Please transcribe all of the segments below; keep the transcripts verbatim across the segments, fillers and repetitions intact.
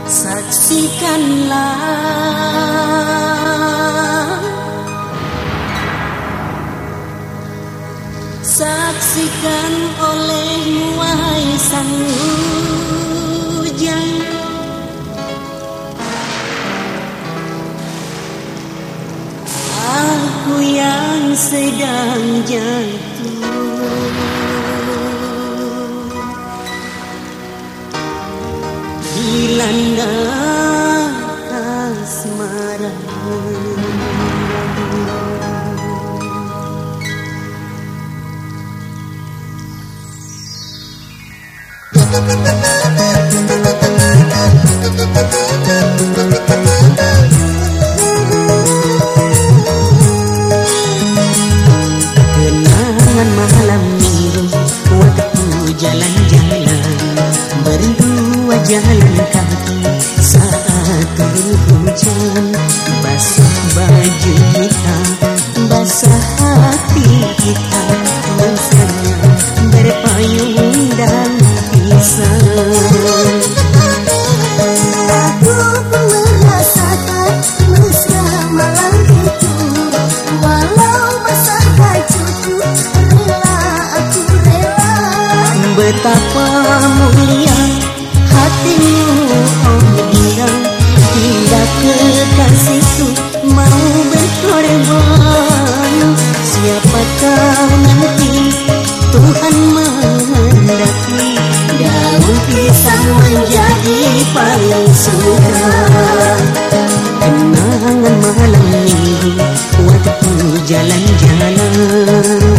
Saksikanlah, saksikan olehmu wahai sang hujan, aku yang sedang jatuh dilanda asmara. Kenangan malam minggu waktu jalan-jalan, berdua jalan kaki saat turun hujan. Basah baju kita, basah hati kita, mesra berpayung dan pisah. Aku pun merasakan mesra malam itu, walau basah bajuku, rela aku rela. Betapa mulia hatimu, oh dia, hingga kekasihku mau berkorban. Siapa tahu nanti Tuhan menghendaki daun pisang menjadi paling surga. Kenangan malam minggu waktu jalan-jalan.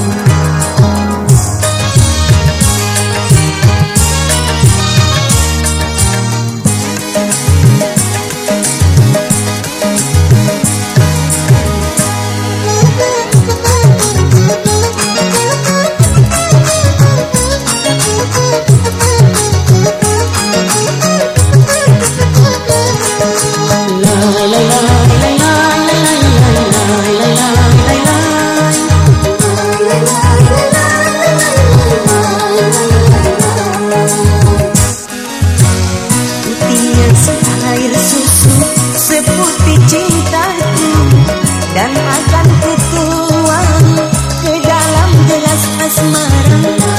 Air susu seputih cintaku, dan akan kutuang ke dalam gelas asmara.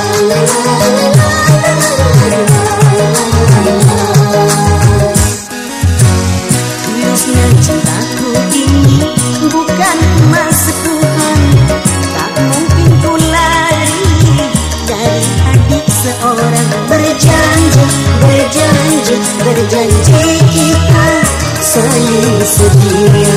Tulusnya cintaku ini bukan emas Tuhan, tak mungkin ku lari dari adik seorang. Berjanji, berjanji, berjanji kita saling setia.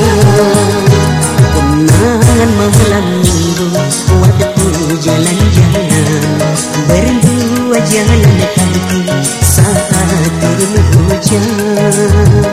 Kenangan malam minggu waktu jalan-jalan, berdua jalan kaki saat turun hujan.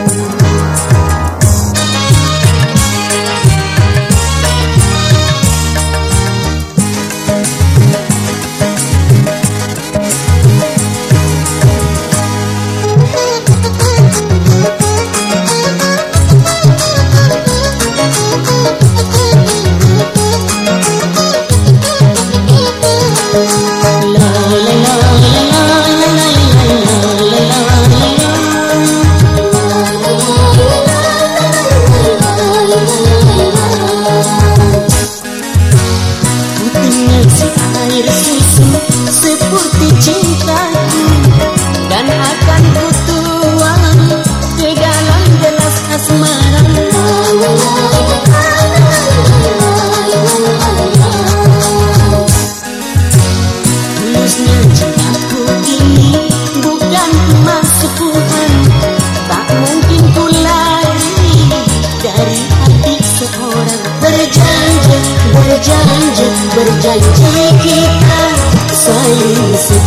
Air susu seperti cintaku, dan akan kutuang ke dalam gelas asmara. Tulusnya cintaku ini bukan emas Tuhan, tak mungkin ku lari dari hati seorang. Berjanji, berjanji, berjanji kita saling setia.